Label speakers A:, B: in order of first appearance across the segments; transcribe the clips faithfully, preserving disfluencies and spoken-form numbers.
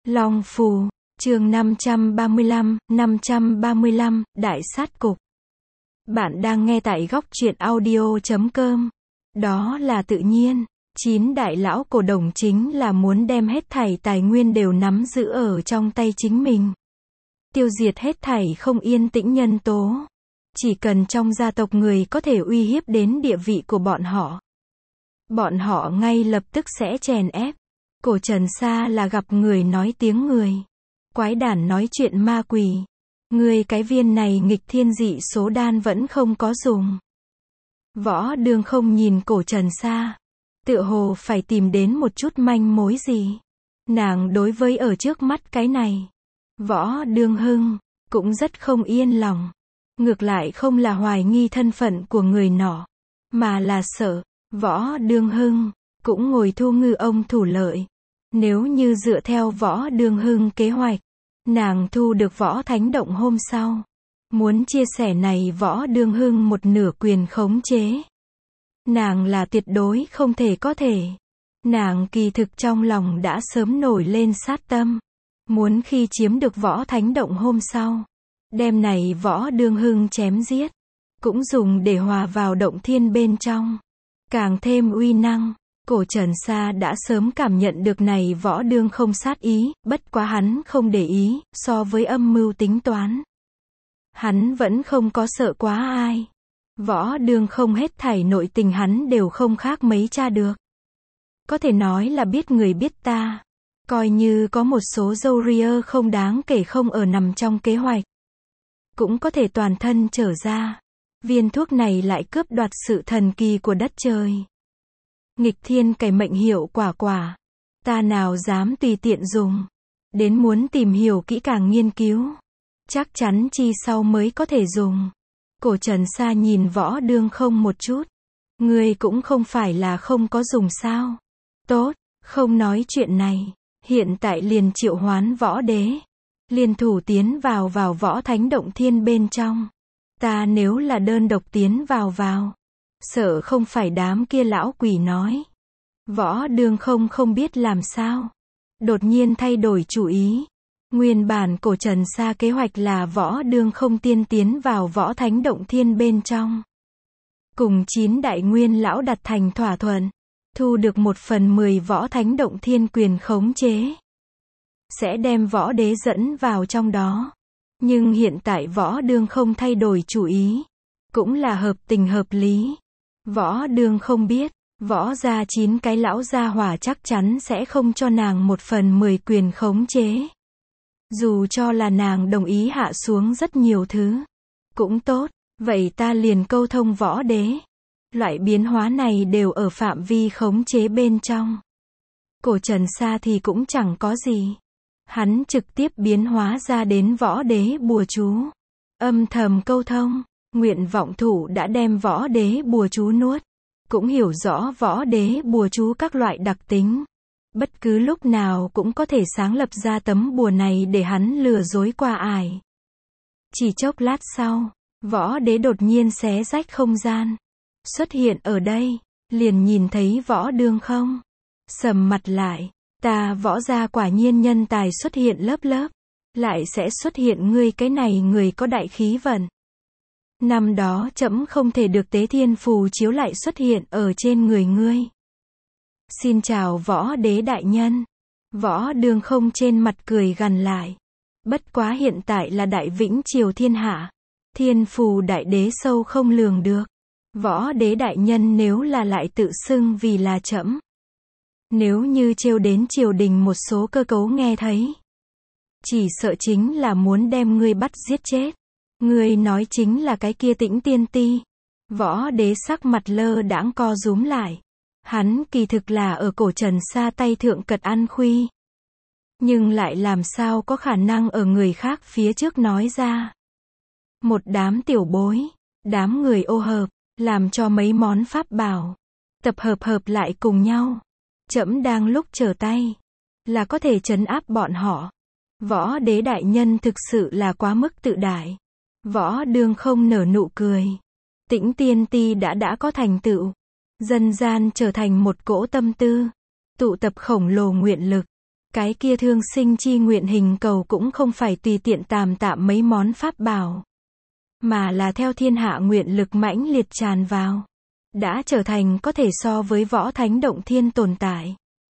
A: Long Phù, chương năm trăm ba mươi lăm, năm trăm ba mươi lăm, Đại sát cục. Bạn đang nghe tại góc truyện audio chấm com. Đó là tự nhiên, chín đại lão cổ đồng chính là muốn đem hết thảy tài nguyên đều nắm giữ ở trong tay chính mình. Tiêu diệt hết thảy không yên tĩnh nhân tố. Chỉ cần trong gia tộc người có thể uy hiếp đến địa vị của bọn họ, bọn họ ngay lập tức sẽ chèn ép. Cổ Trần Sa là gặp người nói tiếng người. Quái đản nói chuyện ma quỷ. Người cái viên này nghịch thiên dị số đan vẫn không có dùng. Võ Đường không nhìn Cổ Trần Sa, tựa hồ phải tìm đến một chút manh mối gì. Nàng đối với ở trước mắt cái này, Võ Đường Hưng, cũng rất không yên lòng. Ngược lại không là hoài nghi thân phận của người nọ, mà là sợ, Võ Đường Hưng, cũng ngồi thu ngư ông thủ lợi. Nếu như dựa theo Võ Đường Hưng kế hoạch, nàng thu được Võ Thánh Động hôm sau, muốn chia sẻ này Võ Đường Hưng một nửa quyền khống chế. Nàng là tuyệt đối không thể có thể. Nàng kỳ thực trong lòng đã sớm nổi lên sát tâm. Muốn khi chiếm được Võ Thánh Động hôm sau, đem này Võ Đường Hưng chém giết, cũng dùng để hòa vào động thiên bên trong, càng thêm uy năng. Cổ Trần Sa đã sớm cảm nhận được này Võ Đường không sát ý, bất quá hắn không để ý, so với âm mưu tính toán. Hắn vẫn không có sợ quá ai. Võ Đường không hết thảy nội tình hắn đều không khác mấy tra được. Có thể nói là biết người biết ta. Coi như có một số dâu ria không đáng kể không ở nằm trong kế hoạch, cũng có thể toàn thân trở ra. Viên thuốc này lại cướp đoạt sự thần kỳ của đất trời. Nghịch thiên cải mệnh hiệu quả quả. Ta nào dám tùy tiện dùng. Đến muốn tìm hiểu kỹ càng nghiên cứu. Chắc chắn chi sau mới có thể dùng. Cổ Trần Sa nhìn Võ Đường không một chút. Ngươi cũng không phải là không có dùng sao. Tốt, không nói chuyện này. Hiện tại liền triệu hoán Võ Đế. Liên thủ tiến vào vào Võ Thánh Động Thiên bên trong. Ta nếu là đơn độc tiến vào vào, sợ không phải đám kia lão quỷ nói. Võ Đường không không biết làm sao. Đột nhiên thay đổi chủ ý. Nguyên bản Cổ Trần Sa kế hoạch là Võ Đường không tiên tiến vào Võ Thánh Động Thiên bên trong. Cùng chín đại nguyên lão đặt thành thỏa thuận. Thu được một phần mười Võ Thánh Động Thiên quyền khống chế. Sẽ đem Võ Đế dẫn vào trong đó. Nhưng hiện tại Võ Đường không thay đổi chủ ý. Cũng là hợp tình hợp lý. Võ Đường không biết, Võ gia chín cái lão gia hỏa chắc chắn sẽ không cho nàng một phần mười quyền khống chế. Dù cho là nàng đồng ý hạ xuống rất nhiều thứ. Cũng tốt, vậy ta liền câu thông Võ Đế. Loại biến hóa này đều ở phạm vi khống chế bên trong. Cổ Trần Sa thì cũng chẳng có gì. Hắn trực tiếp biến hóa ra đến Võ Đế bùa chú. Âm thầm câu thông, nguyện vọng thủ đã đem Võ Đế bùa chú nuốt. Cũng hiểu rõ Võ Đế bùa chú các loại đặc tính. Bất cứ lúc nào cũng có thể sáng lập ra tấm bùa này để hắn lừa dối qua ải. Chỉ chốc lát sau, Võ Đế đột nhiên xé rách không gian. Xuất hiện ở đây, liền nhìn thấy Võ Đường không. Sầm mặt lại, ta Võ gia quả nhiên nhân tài xuất hiện lớp lớp. Lại sẽ xuất hiện ngươi cái này người có đại khí vận. Năm đó trẫm không thể được tế thiên phù chiếu lại xuất hiện ở trên người ngươi. Xin chào Võ Đế đại nhân. Võ Đường không trên mặt cười gằn lại. Bất quá hiện tại là đại vĩnh triều thiên hạ. Thiên phù đại đế sâu không lường được. Võ Đế đại nhân nếu là lại tự xưng vì là trẫm. Nếu như trêu đến triều đình một số cơ cấu nghe thấy. Chỉ sợ chính là muốn đem ngươi bắt giết chết. Ngươi nói chính là cái kia Tĩnh Tiên Ti. Võ Đế sắc mặt lơ đãng co rúm lại. Hắn kỳ thực là ở Cổ Trần Sa tay thượng cật ăn khuy. Nhưng lại làm sao có khả năng ở người khác phía trước nói ra. Một đám tiểu bối, đám người ô hợp, làm cho mấy món pháp bảo. Tập hợp hợp lại cùng nhau. Trẫm đang lúc trở tay. Là có thể trấn áp bọn họ. Võ Đế đại nhân thực sự là quá mức tự đại. Võ Đường không nở nụ cười. Tĩnh Tiên Ti đã đã có thành tựu. Dần gian trở thành một cỗ tâm tư. Tụ tập khổng lồ nguyện lực. Cái kia thương sinh chi nguyện hình cầu cũng không phải tùy tiện tàm tạm mấy món pháp bảo, mà là theo thiên hạ nguyện lực mãnh liệt tràn vào, đã trở thành có thể so với võ thánh động thiên tồn tại.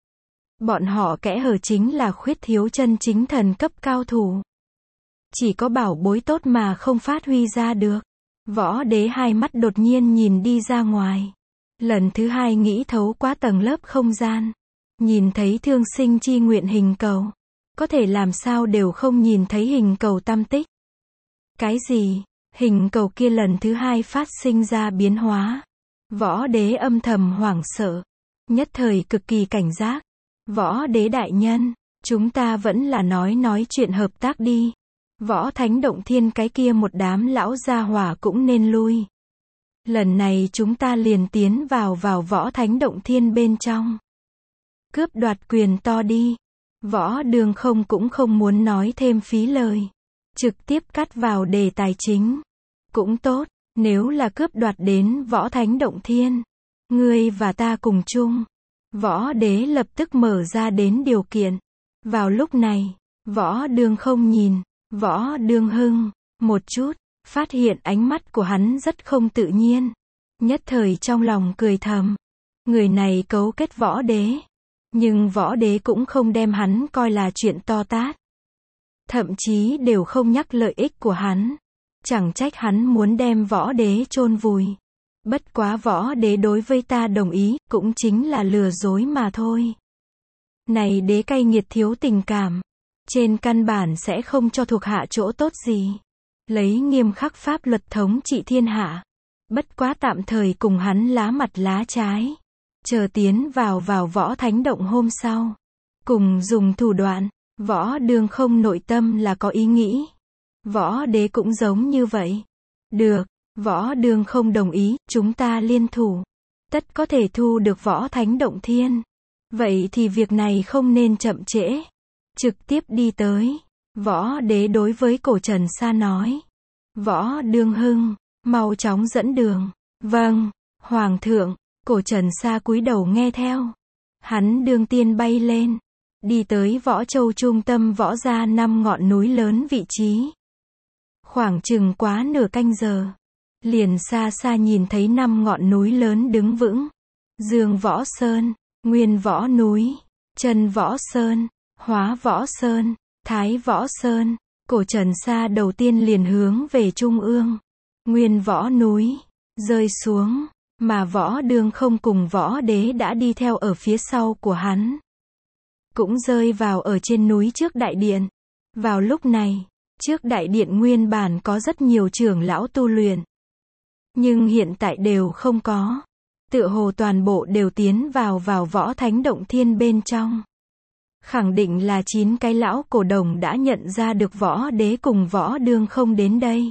A: Bọn họ kẽ hở chính là khuyết thiếu chân chính thần cấp cao thủ. Chỉ có bảo bối tốt mà không phát huy ra được. Võ đế hai mắt đột nhiên nhìn đi ra ngoài. Lần thứ hai nghĩ thấu quá tầng lớp không gian. Nhìn thấy thương sinh chi nguyện hình cầu. Có thể làm sao đều không nhìn thấy hình cầu tăm tích. Cái gì? Hình cầu kia lần thứ hai phát sinh ra biến hóa. Võ đế âm thầm hoảng sợ. Nhất thời cực kỳ cảnh giác. Võ đế đại nhân, chúng ta vẫn là nói nói chuyện hợp tác đi. Võ thánh động thiên cái kia một đám lão gia hỏa cũng nên lui. Lần này chúng ta liền tiến vào vào võ thánh động thiên bên trong. Cướp đoạt quyền to đi. Võ Đường Không cũng không muốn nói thêm phí lời. Trực tiếp cắt vào đề tài chính. Cũng tốt, nếu là cướp đoạt đến võ thánh động thiên. Ngươi và ta cùng chung. Võ đế lập tức mở ra đến điều kiện. Vào lúc này, Võ Đường Không nhìn, Võ Đường Hưng, một chút, phát hiện ánh mắt của hắn rất không tự nhiên. Nhất thời trong lòng cười thầm. Người này cấu kết võ đế. Nhưng võ đế cũng không đem hắn coi là chuyện to tát. Thậm chí đều không nhắc lợi ích của hắn. Chẳng trách hắn muốn đem võ đế chôn vùi. Bất quá võ đế đối với ta đồng ý, cũng chính là lừa dối mà thôi. Này đế cay nghiệt thiếu tình cảm. Trên căn bản sẽ không cho thuộc hạ chỗ tốt gì. Lấy nghiêm khắc pháp luật thống trị thiên hạ. Bất quá tạm thời cùng hắn lá mặt lá trái. Chờ tiến vào vào võ thánh động hôm sau. Cùng dùng thủ đoạn. Võ Đường Không nội tâm là có ý nghĩ. Võ đế cũng giống như vậy. Được. Võ Đường Không đồng ý, chúng ta liên thủ. Tất có thể thu được võ thánh động thiên. Vậy thì việc này không nên chậm trễ. Trực tiếp đi tới. Võ đế đối với Cổ Trần Sa nói. Võ Đường Hưng, mau chóng dẫn đường. Vâng, Hoàng thượng. Cổ Trần Sa cúi đầu nghe theo. Hắn đương tiên bay lên. Đi tới Võ Châu trung tâm võ gia năm ngọn núi lớn vị trí. Khoảng chừng quá nửa canh giờ. Liền xa xa nhìn thấy năm ngọn núi lớn đứng vững. Dương Võ Sơn, Nguyên Võ Núi, Chân Võ Sơn, Hóa Võ Sơn, Thái Võ Sơn. Cổ Trần Sa đầu tiên liền hướng về trung ương. Nguyên Võ Núi, rơi xuống. Mà Võ Đường Không cùng võ đế đã đi theo ở phía sau của hắn. Cũng rơi vào ở trên núi trước đại điện. Vào lúc này, trước đại điện nguyên bản có rất nhiều trưởng lão tu luyện. Nhưng hiện tại đều không có. Tựa hồ toàn bộ đều tiến vào vào võ thánh động thiên bên trong. Khẳng định là chín cái lão cổ đồng đã nhận ra được võ đế cùng Võ Đường Không đến đây.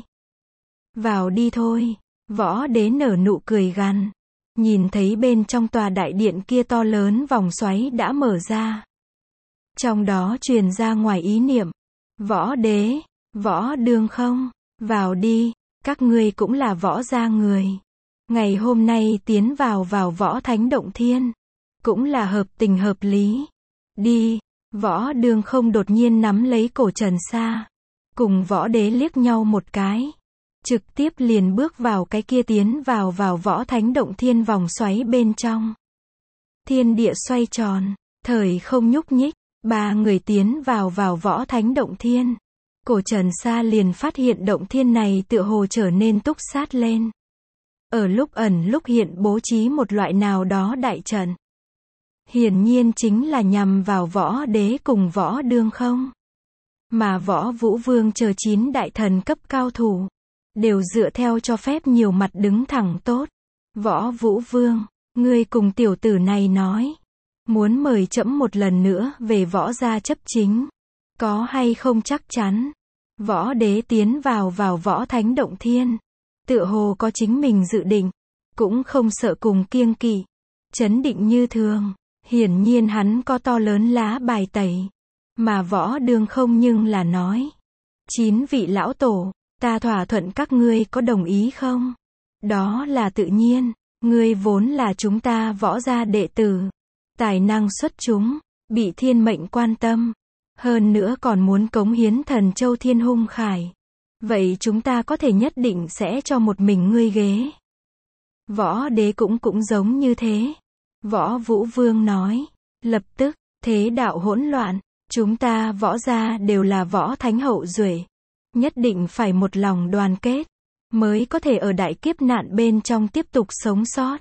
A: Vào đi thôi. Võ đế nở nụ cười gằn. Nhìn thấy bên trong tòa đại điện kia to lớn vòng xoáy đã mở ra. Trong đó truyền ra ngoài ý niệm. Võ đế, Võ Đường Không, vào đi, các ngươi cũng là võ gia người. Ngày hôm nay tiến vào vào võ thánh động thiên. Cũng là hợp tình hợp lý. Đi, Võ Đường Không đột nhiên nắm lấy Cổ Trần Sa. Cùng võ đế liếc nhau một cái. Trực tiếp liền bước vào cái kia tiến vào vào võ thánh động thiên vòng xoáy bên trong. Thiên địa xoay tròn, thời không nhúc nhích, ba người tiến vào vào võ thánh động thiên. Cổ Trần Sa liền phát hiện động thiên này tựa hồ trở nên túc sát lên. Ở lúc ẩn lúc hiện bố trí một loại nào đó đại trận. Hiển nhiên chính là nhằm vào võ đế cùng Võ Đường Không. Mà Võ Vũ Vương chờ chín đại thần cấp cao thủ. Đều dựa theo cho phép nhiều mặt đứng thẳng tốt. Võ Vũ Vương, ngươi cùng tiểu tử này nói. Muốn mời trẫm một lần nữa về võ gia chấp chính. Có hay không chắc chắn. Võ đế tiến vào vào võ thánh động thiên. Tựa hồ có chính mình dự định. Cũng không sợ cùng kiêng kỵ. Chấn định như thường. Hiển nhiên hắn có to lớn lá bài tẩy. Mà Võ Đường Không nhưng là nói. Chín vị lão tổ. Ta thỏa thuận các ngươi có đồng ý không? Đó là tự nhiên. Ngươi vốn là chúng ta võ gia đệ tử. Tài năng xuất chúng. bị thiên mệnh quan tâm, hơn nữa còn muốn cống hiến thần châu Thiên Hung Khải. Vậy chúng ta có thể nhất định sẽ cho một mình ngươi ghế. Võ Đế cũng cũng giống như thế. Võ Vũ Vương nói. Lập tức, thế đạo hỗn loạn, chúng ta Võ gia đều là võ thánh hậu duệ. Nhất định phải một lòng đoàn kết, mới có thể ở đại kiếp nạn bên trong tiếp tục sống sót.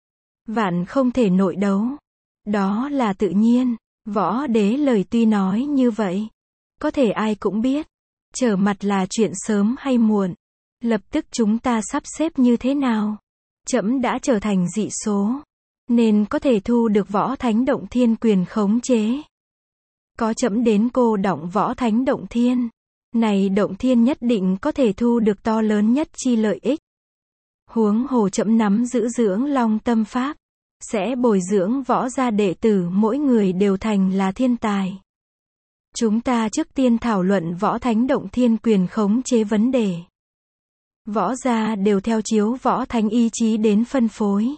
A: Vạn không thể nội đấu. Đó là tự nhiên. Võ Đế lời tuy nói như vậy, có thể ai cũng biết, trở mặt là chuyện sớm hay muộn. Lập tức chúng ta sắp xếp như thế nào? Trẫm đã trở thành dị số, nên có thể thu được Võ Thánh Động Thiên quyền khống chế. Có trẫm đến cô động Võ Thánh Động Thiên, này Động Thiên nhất định có thể thu được to lớn nhất chi lợi ích. Huống hồ trẫm nắm giữ dưỡng long tâm pháp, sẽ bồi dưỡng võ gia đệ tử mỗi người đều thành là thiên tài. Chúng ta trước tiên thảo luận Võ Thánh Động Thiên quyền khống chế vấn đề. Võ gia đều theo chiếu Võ Thánh ý chí đến phân phối.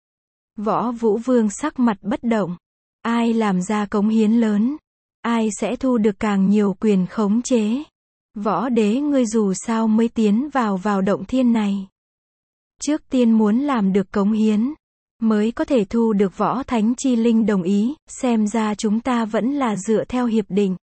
A: Võ Vũ Vương sắc mặt bất động. Ai làm ra cống hiến lớn, ai sẽ thu được càng nhiều quyền khống chế. Võ Đế ngươi dù sao mới tiến vào vào động thiên này. Trước tiên muốn làm được cống hiến, mới có thể thu được Võ Thánh chi linh đồng ý, xem ra chúng ta vẫn là dựa theo hiệp định.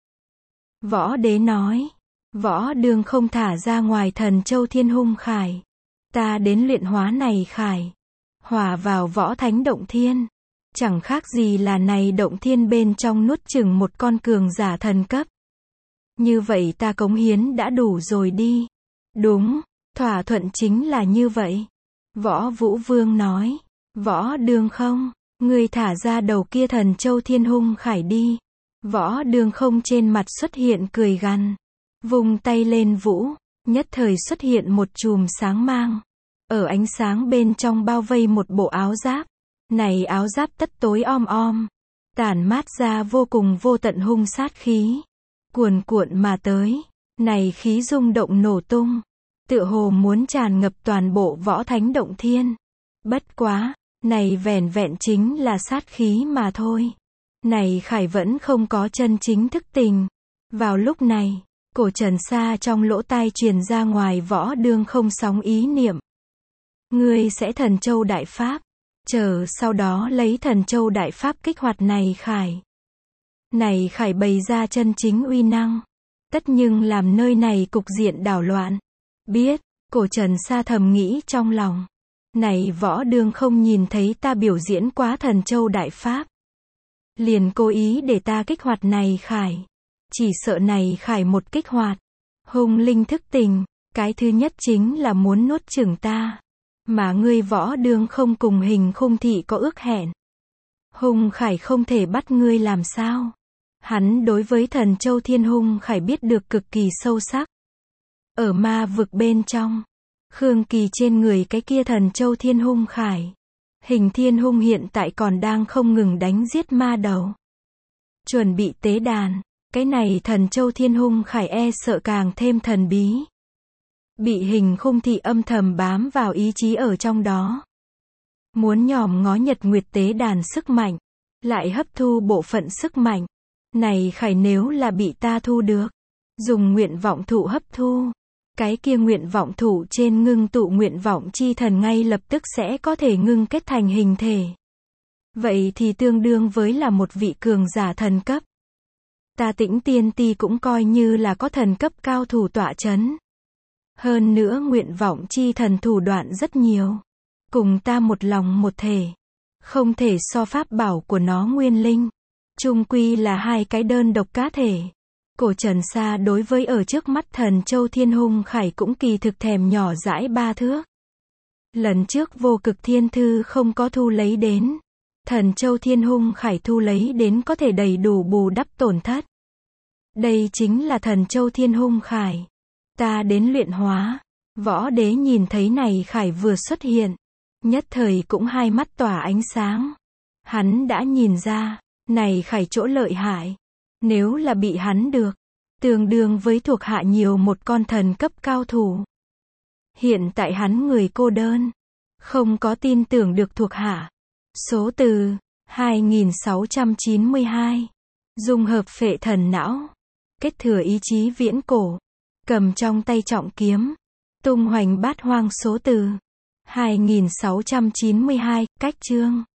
A: Võ Đế nói, Võ Đường không thả ra ngoài thần châu Thiên Hung Khải. Ta đến luyện hóa này Khải, hòa vào Võ Thánh Động Thiên. Chẳng khác gì là này Động Thiên bên trong nuốt chửng một con cường giả thần cấp. Như vậy ta cống hiến đã đủ rồi đi. Đúng, thỏa thuận chính là như vậy. Võ Vũ Vương nói, Võ Đường không, ngươi thả ra đầu kia thần châu Thiên Hung Khải đi. Võ Đường không trên mặt xuất hiện cười gằn, vùng tay lên vũ, nhất thời xuất hiện một chùm sáng mang. Ở ánh sáng bên trong bao vây một bộ áo giáp. Này áo giáp tất tối om om, tản mát ra vô cùng vô tận hung sát khí, cuồn cuộn mà tới. Này khí rung động nổ tung, tựa hồ muốn tràn ngập toàn bộ Võ Thánh Động Thiên. Bất quá, này vẻn vẹn chính là sát khí mà thôi. Này Khải vẫn không có chân chính thức tình. Vào lúc này, cổ Trần Sa trong lỗ tai truyền ra ngoài Võ Đường không sóng ý niệm. Ngươi sẽ thần châu đại pháp, chờ sau đó lấy thần châu đại pháp kích hoạt này Khải. Này Khải bày ra chân chính uy năng, tất nhưng làm nơi này cục diện đảo loạn. Biết, cổ Trần Sa thầm nghĩ trong lòng. Này Võ Đường không nhìn thấy ta biểu diễn quá thần châu đại pháp, liền cố ý để ta kích hoạt này Khải. Chỉ sợ này Khải một kích hoạt, hung linh thức tình, cái thứ nhất chính là muốn nuốt chửng ta. Mà ngươi Võ Đường không cùng Hình Khung Thị có ước hẹn. Hung Khải không thể bắt ngươi làm sao? Hắn đối với thần châu Thiên Hung Khải biết được cực kỳ sâu sắc. Ở ma vực bên trong, Khương Kỳ trên người cái kia thần châu Thiên Hung Khải, Hình Thiên Hung hiện tại còn đang không ngừng đánh giết ma đầu, chuẩn bị tế đàn. Cái này thần châu Thiên Hung Khải e sợ càng thêm thần bí. Bị Hình Khung Thị âm thầm bám vào ý chí ở trong đó. Muốn nhòm ngó nhật nguyệt tế đàn sức mạnh, lại hấp thu bộ phận sức mạnh. Này Khải nếu là bị ta thu được, dùng nguyện vọng thụ hấp thu, cái kia nguyện vọng thụ trên ngưng tụ nguyện vọng chi thần ngay lập tức sẽ có thể ngưng kết thành hình thể. Vậy thì tương đương với là một vị cường giả thần cấp. Ta Tĩnh Tiên Ti cũng coi như là có thần cấp cao thủ tọa chấn. Hơn nữa nguyện vọng chi thần thủ đoạn rất nhiều. Cùng ta một lòng một thể. Không thể so pháp bảo của nó nguyên linh. Chung quy là hai cái đơn độc cá thể. Cổ Trần Sa đối với ở trước mắt thần châu Thiên Hung Khải cũng kỳ thực thèm nhỏ dãi ba thước. Lần trước vô cực thiên thư không có thu lấy đến. Thần châu Thiên Hung Khải thu lấy đến có thể đầy đủ bù đắp tổn thất. Đây chính là thần châu Thiên Hung Khải. Ta đến luyện hóa. Võ Đế nhìn thấy này Khải vừa xuất hiện, nhất thời cũng hai mắt tỏa ánh sáng. Hắn đã nhìn ra, này Khải chỗ lợi hại. Nếu là bị hắn được, tương đương với thuộc hạ nhiều một con thần cấp cao thủ. Hiện tại hắn người cô đơn, không có tin tưởng được thuộc hạ. Số từ hai nghìn sáu trăm chín mươi hai Dung hợp phệ thần não. Kết thừa ý chí viễn cổ. Cầm trong tay trọng kiếm. Tung hoành bát hoang số từ. hai nghìn sáu trăm chín mươi hai, cách chương.